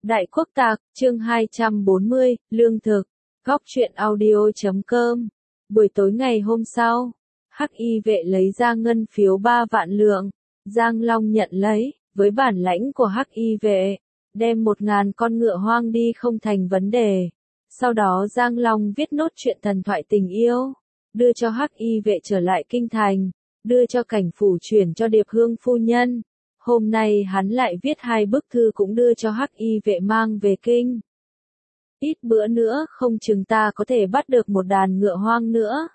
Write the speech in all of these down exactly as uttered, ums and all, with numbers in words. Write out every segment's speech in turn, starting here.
Đại Quốc Tạc, chương hai trăm bốn mươi, Lương thực. Góc truyện audio chấm com. Buổi tối ngày hôm sau, Hắc Y vệ lấy ra ngân phiếu ba vạn lượng. Giang Long nhận lấy, với bản lãnh của Hắc Y vệ, đem một ngàn con ngựa hoang đi không thành vấn đề. Sau đó Giang Long viết nốt chuyện thần thoại tình yêu, đưa cho Hắc Y vệ trở lại kinh thành, đưa cho Cảnh phủ chuyển cho Điệp Hương phu nhân. Hôm nay hắn lại viết hai bức thư cũng đưa cho Hắc Y vệ mang về kinh. Ít bữa nữa không chừng ta có thể bắt được một đàn ngựa hoang nữa.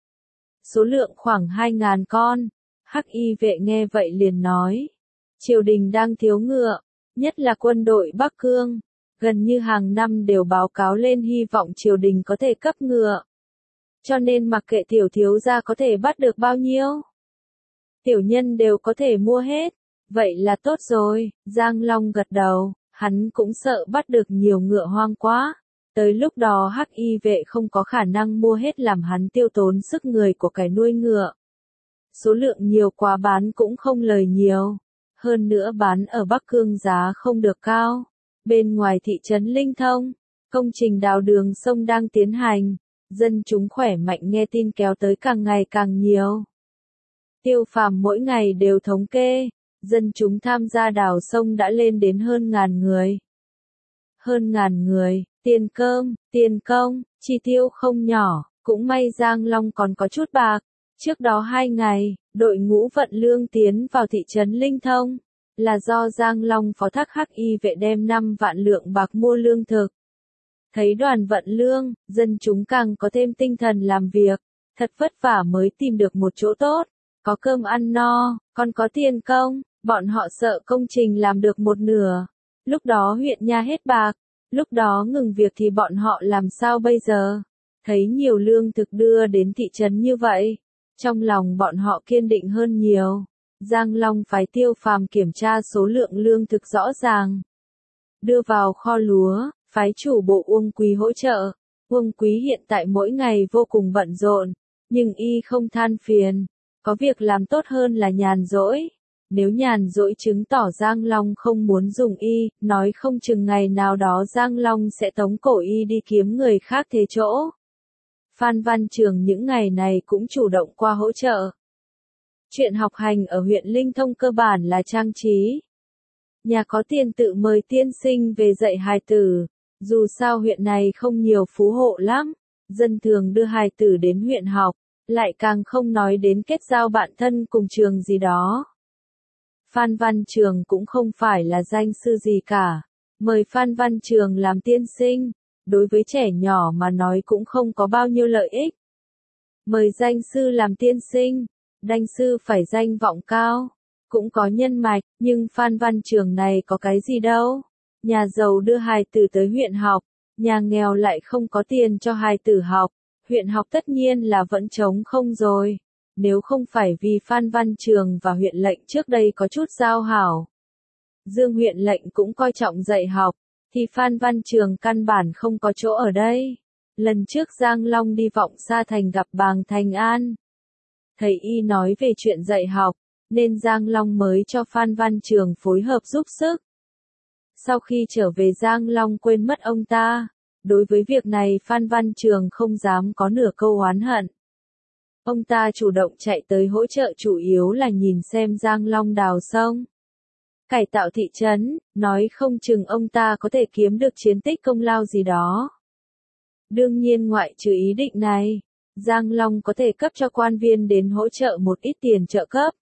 Số lượng khoảng hai ngàn con. Hắc Y vệ nghe vậy liền nói. Triều đình đang thiếu ngựa, nhất là quân đội Bắc Cương. Gần như hàng năm đều báo cáo lên hy vọng triều đình có thể cấp ngựa. Cho nên mặc kệ tiểu thiếu gia có thể bắt được bao nhiêu, tiểu nhân đều có thể mua hết. Vậy là tốt rồi, Giang Long gật đầu, hắn cũng sợ bắt được nhiều ngựa hoang quá. Tới lúc đó Hắc Y vệ không có khả năng mua hết làm hắn tiêu tốn sức người của kẻ nuôi ngựa. Số lượng nhiều quá bán cũng không lời nhiều. Hơn nữa bán ở Bắc Cương giá không được cao. Bên ngoài thị trấn Linh Thông, công trình đào đường sông đang tiến hành. Dân chúng khỏe mạnh nghe tin kéo tới càng ngày càng nhiều. Tiêu Phàm mỗi ngày đều thống kê. Dân chúng tham gia đào sông đã lên đến hơn ngàn người. Hơn ngàn người, tiền cơm, tiền công, chi tiêu không nhỏ, cũng may Giang Long còn có chút bạc. Trước đó hai ngày, đội ngũ vận lương tiến vào thị trấn Linh Thông, là do Giang Long phó thác Hắc Y vệ đem năm vạn lượng bạc mua lương thực. Thấy đoàn vận lương, dân chúng càng có thêm tinh thần làm việc, thật vất vả mới tìm được một chỗ tốt, có cơm ăn no, còn có tiền công. Bọn họ sợ công trình làm được một nửa. Lúc đó huyện nha hết bạc. Lúc đó ngừng việc thì bọn họ làm sao bây giờ? Thấy nhiều lương thực đưa đến thị trấn như vậy. Trong lòng bọn họ kiên định hơn nhiều. Giang Long phái Tiêu Phàm kiểm tra số lượng lương thực rõ ràng. Đưa vào kho lúa, phái chủ bộ Uông Quý hỗ trợ. Uông Quý hiện tại mỗi ngày vô cùng bận rộn. Nhưng y không than phiền. Có việc làm tốt hơn là nhàn rỗi. Nếu nhàn rỗi chứng tỏ Giang Long không muốn dùng y, nói không chừng ngày nào đó Giang Long sẽ tống cổ y đi kiếm người khác thế chỗ. Phan Văn Trường những ngày này cũng chủ động qua hỗ trợ. Chuyện học hành ở huyện Linh Thông cơ bản là trang trí. Nhà có tiền tự mời tiên sinh về dạy hài tử. Dù sao huyện này không nhiều phú hộ lắm, dân thường đưa hài tử đến huyện học, lại càng không nói đến kết giao bạn thân cùng trường gì đó. Phan Văn Trường cũng không phải là danh sư gì cả. Mời Phan Văn Trường làm tiên sinh, đối với trẻ nhỏ mà nói cũng không có bao nhiêu lợi ích. Mời danh sư làm tiên sinh, danh sư phải danh vọng cao, cũng có nhân mạch, nhưng Phan Văn Trường này có cái gì đâu. Nhà giàu đưa hài tử tới huyện học, nhà nghèo lại không có tiền cho hài tử học, huyện học tất nhiên là vẫn trống không rồi. Nếu không phải vì Phan Văn Trường và huyện lệnh trước đây có chút giao hảo, Dương huyện lệnh cũng coi trọng dạy học, thì Phan Văn Trường căn bản không có chỗ ở đây. Lần trước Giang Long đi Vọng Sa Thành gặp Bàng Thành An, thầy y nói về chuyện dạy học, nên Giang Long mới cho Phan Văn Trường phối hợp giúp sức. Sau khi trở về Giang Long quên mất ông ta. Đối với việc này Phan Văn Trường không dám có nửa câu oán hận. Ông ta chủ động chạy tới hỗ trợ chủ yếu là nhìn xem Giang Long đào sông, cải tạo thị trấn, nói không chừng ông ta có thể kiếm được chiến tích công lao gì đó. Đương nhiên ngoại trừ ý định này, Giang Long có thể cấp cho quan viên đến hỗ trợ một ít tiền trợ cấp.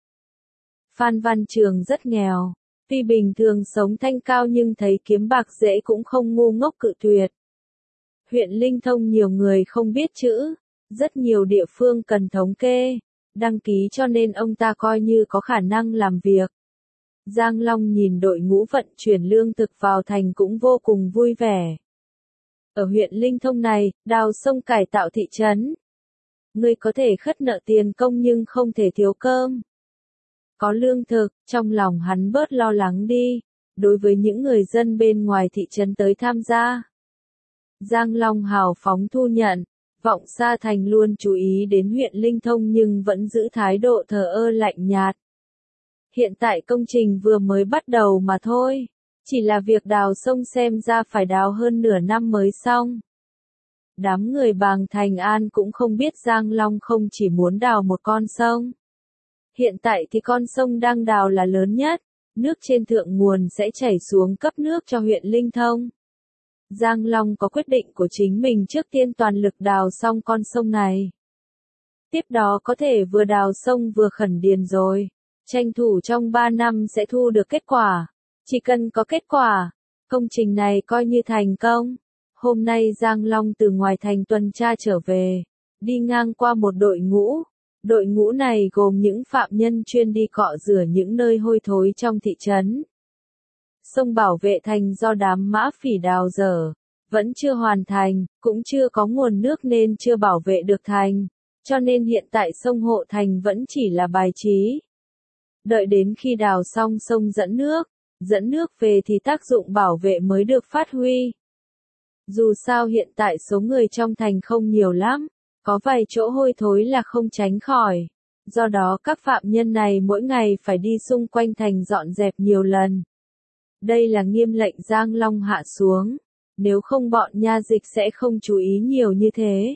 Phan Văn Trường rất nghèo, tuy bình thường sống thanh cao nhưng thấy kiếm bạc dễ cũng không ngu ngốc cự tuyệt. Huyện Linh Thông nhiều người không biết chữ. Rất nhiều địa phương cần thống kê, đăng ký cho nên ông ta coi như có khả năng làm việc. Giang Long nhìn đội ngũ vận chuyển lương thực vào thành cũng vô cùng vui vẻ. Ở huyện Linh Thông này, đào sông cải tạo thị trấn. Ngươi có thể khất nợ tiền công nhưng không thể thiếu cơm. Có lương thực, trong lòng hắn bớt lo lắng đi, đối với những người dân bên ngoài thị trấn tới tham gia. Giang Long hào phóng thu nhận. Vọng Sa Thành luôn chú ý đến huyện Linh Thông nhưng vẫn giữ thái độ thờ ơ lạnh nhạt. Hiện tại công trình vừa mới bắt đầu mà thôi. Chỉ là việc đào sông xem ra phải đào hơn nửa năm mới xong. Đám người Bàng Thành An cũng không biết Giang Long không chỉ muốn đào một con sông. Hiện tại thì con sông đang đào là lớn nhất, nước trên thượng nguồn sẽ chảy xuống cấp nước cho huyện Linh Thông. Giang Long có quyết định của chính mình trước tiên toàn lực đào xong con sông này. Tiếp đó có thể vừa đào sông vừa khẩn điền rồi, tranh thủ trong ba năm sẽ thu được kết quả. Chỉ cần có kết quả, công trình này coi như thành công. Hôm nay Giang Long từ ngoài thành tuần tra trở về, đi ngang qua một đội ngũ. Đội ngũ này gồm những phạm nhân chuyên đi cọ rửa những nơi hôi thối trong thị trấn. Sông bảo vệ thành do đám mã phỉ đào dở, vẫn chưa hoàn thành, cũng chưa có nguồn nước nên chưa bảo vệ được thành, cho nên hiện tại sông hộ thành vẫn chỉ là bài trí. Đợi đến khi đào xong sông dẫn nước, dẫn nước về thì tác dụng bảo vệ mới được phát huy. Dù sao hiện tại số người trong thành không nhiều lắm, có vài chỗ hôi thối là không tránh khỏi. Do đó các phạm nhân này mỗi ngày phải đi xung quanh thành dọn dẹp nhiều lần. Đây là nghiêm lệnh Giang Long hạ xuống, nếu không bọn nha dịch sẽ không chú ý nhiều như thế.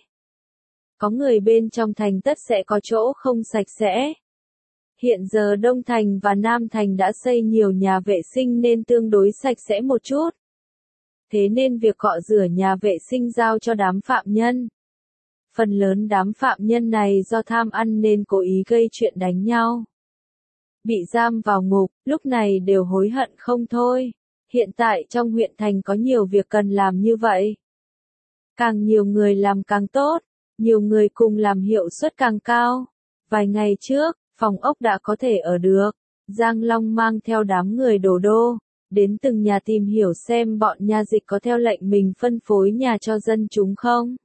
Có người bên trong thành tất sẽ có chỗ không sạch sẽ. Hiện giờ Đông Thành và Nam Thành đã xây nhiều nhà vệ sinh nên tương đối sạch sẽ một chút. Thế nên việc cọ rửa nhà vệ sinh giao cho đám phạm nhân. Phần lớn đám phạm nhân này do tham ăn nên cố ý gây chuyện đánh nhau. Bị giam vào ngục, lúc này đều hối hận không thôi. Hiện tại trong huyện thành có nhiều việc cần làm như vậy. Càng nhiều người làm càng tốt, nhiều người cùng làm hiệu suất càng cao. Vài ngày trước, phòng ốc đã có thể ở được. Giang Long mang theo đám người đổ đô, đến từng nhà tìm hiểu xem bọn nha dịch có theo lệnh mình phân phối nhà cho dân chúng không.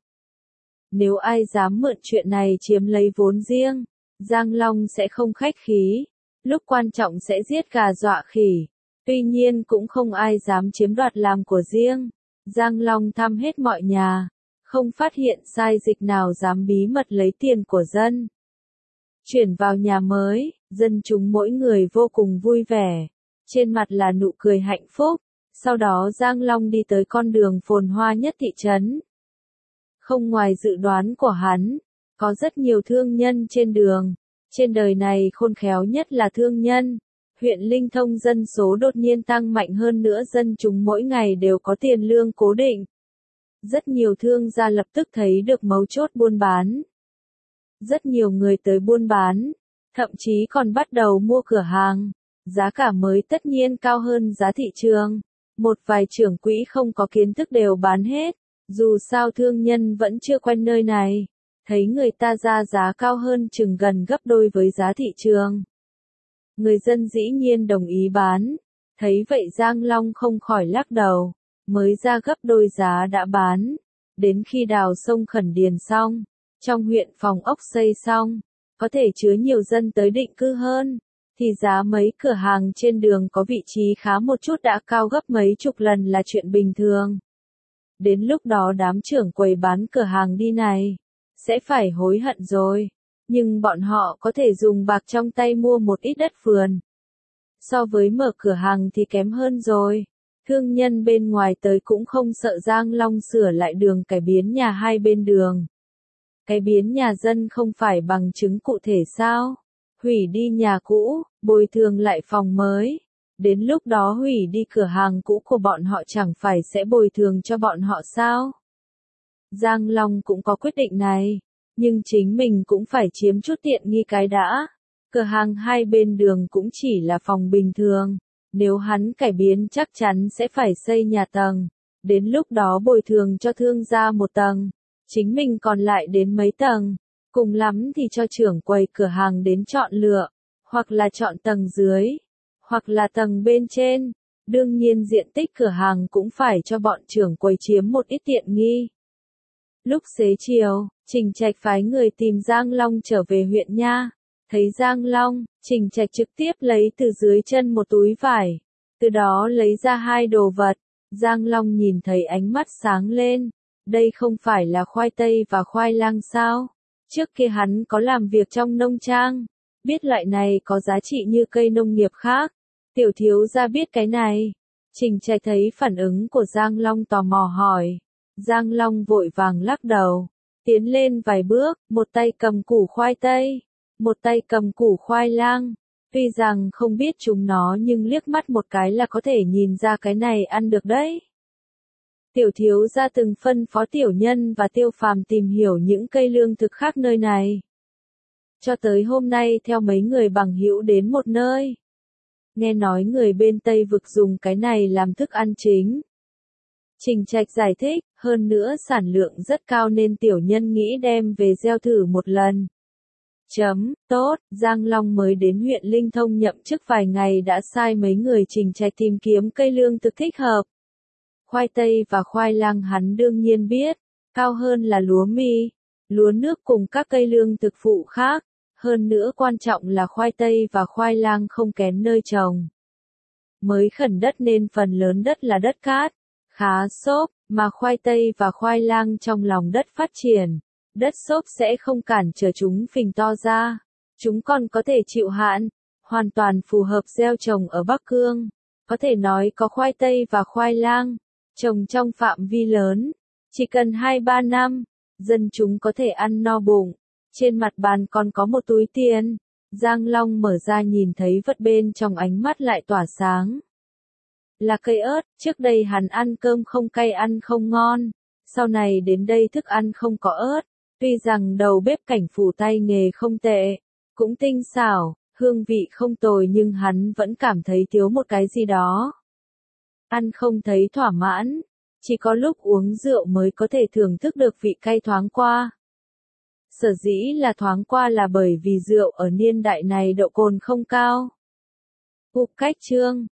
Nếu ai dám mượn chuyện này chiếm lấy vốn riêng, Giang Long sẽ không khách khí, lúc quan trọng sẽ giết gà dọa khỉ. Tuy nhiên cũng không ai dám chiếm đoạt làm của riêng. Giang Long thăm hết mọi nhà, không phát hiện sai dịch nào dám bí mật lấy tiền của dân. Chuyển vào nhà mới, dân chúng mỗi người vô cùng vui vẻ, trên mặt là nụ cười hạnh phúc. Sau đó Giang Long đi tới con đường phồn hoa nhất thị trấn. Không ngoài dự đoán của hắn, có rất nhiều thương nhân trên đường. Trên đời này khôn khéo nhất là thương nhân. Huyện Linh Thông dân số đột nhiên tăng mạnh hơn nữa, dân chúng mỗi ngày đều có tiền lương cố định. Rất nhiều thương gia lập tức thấy được mấu chốt buôn bán. Rất nhiều người tới buôn bán, thậm chí còn bắt đầu mua cửa hàng. Giá cả mới tất nhiên cao hơn giá thị trường. Một vài trưởng quỹ không có kiến thức đều bán hết. Dù sao thương nhân vẫn chưa quen nơi này. Thấy người ta ra giá cao hơn chừng gần gấp đôi với giá thị trường. Người dân dĩ nhiên đồng ý bán. Thấy vậy Giang Long không khỏi lắc đầu. Mới ra gấp đôi giá đã bán. Đến khi đào sông khẩn điền xong, trong huyện phòng ốc xây xong, có thể chứa nhiều dân tới định cư hơn, thì giá mấy cửa hàng trên đường có vị trí khá một chút đã cao gấp mấy chục lần là chuyện bình thường. Đến lúc đó đám trưởng quầy bán cửa hàng đi này, sẽ phải hối hận rồi. Nhưng bọn họ có thể dùng bạc trong tay mua một ít đất vườn. So với mở cửa hàng thì kém hơn rồi. Thương nhân bên ngoài tới cũng không sợ Giang Long sửa lại đường cải biến nhà hai bên đường. Cái biến nhà dân không phải bằng chứng cụ thể sao? Hủy đi nhà cũ, bồi thường lại phòng mới. Đến lúc đó hủy đi cửa hàng cũ của bọn họ chẳng phải sẽ bồi thường cho bọn họ sao? Giang Long cũng có quyết định này, nhưng chính mình cũng phải chiếm chút tiện nghi cái đã. Cửa hàng hai bên đường cũng chỉ là phòng bình thường. Nếu hắn cải biến chắc chắn sẽ phải xây nhà tầng. Đến lúc đó bồi thường cho thương gia một tầng. Chính mình còn lại đến mấy tầng. Cùng lắm thì cho trưởng quầy cửa hàng đến chọn lựa. Hoặc là chọn tầng dưới. Hoặc là tầng bên trên. Đương nhiên diện tích cửa hàng cũng phải cho bọn trưởng quầy chiếm một ít tiện nghi. Lúc xế chiều, Trình Trạch phái người tìm Giang Long trở về huyện nha. Thấy Giang Long, Trình Trạch trực tiếp lấy từ dưới chân một túi vải. Từ đó lấy ra hai đồ vật. Giang Long nhìn thấy ánh mắt sáng lên. Đây không phải là khoai tây và khoai lang sao? Trước kia hắn có làm việc trong nông trang. Biết loại này có giá trị như cây nông nghiệp khác. Tiểu thiếu gia biết cái này. Trình Trạch thấy phản ứng của Giang Long tò mò hỏi. Giang Long vội vàng lắc đầu, tiến lên vài bước, một tay cầm củ khoai tây, một tay cầm củ khoai lang. Tuy rằng không biết chúng nó nhưng liếc mắt một cái là có thể nhìn ra cái này ăn được đấy. Tiểu thiếu gia từng phân phó tiểu nhân và Tiêu Phàm tìm hiểu những cây lương thực khác nơi này. Cho tới hôm nay theo mấy người bằng hữu đến một nơi. Nghe nói người bên Tây Vực dùng cái này làm thức ăn chính. Trình Trạch giải thích, hơn nữa sản lượng rất cao nên tiểu nhân nghĩ đem về gieo thử một lần. Chấm, tốt, Giang Long mới đến huyện Linh Thông nhậm chức vài ngày đã sai mấy người Trình Trạch tìm kiếm cây lương thực thích hợp. Khoai tây và khoai lang hắn đương nhiên biết, cao hơn là lúa mì, lúa nước cùng các cây lương thực phụ khác. Hơn nữa quan trọng là khoai tây và khoai lang không kén nơi trồng. Mới khẩn đất nên phần lớn đất là đất cát, khá xốp, mà khoai tây và khoai lang trong lòng đất phát triển. Đất xốp sẽ không cản trở chúng phình to ra. Chúng còn có thể chịu hạn, hoàn toàn phù hợp gieo trồng ở Bắc Cương. Có thể nói có khoai tây và khoai lang, trồng trong phạm vi lớn. Chỉ cần hai ba năm, dân chúng có thể ăn no bụng. Trên mặt bàn còn có một túi tiền. Giang Long mở ra nhìn thấy vật bên trong ánh mắt lại tỏa sáng. Là cây ớt, trước đây hắn ăn cơm không cay ăn không ngon. Sau này đến đây thức ăn không có ớt. Tuy rằng đầu bếp Cảnh Phủ tay nghề không tệ, cũng tinh xảo, hương vị không tồi nhưng hắn vẫn cảm thấy thiếu một cái gì đó. Ăn không thấy thỏa mãn, chỉ có lúc uống rượu mới có thể thưởng thức được vị cay thoáng qua. Sở dĩ là thoáng qua là bởi vì rượu ở niên đại này độ cồn không cao. Hụp cách chương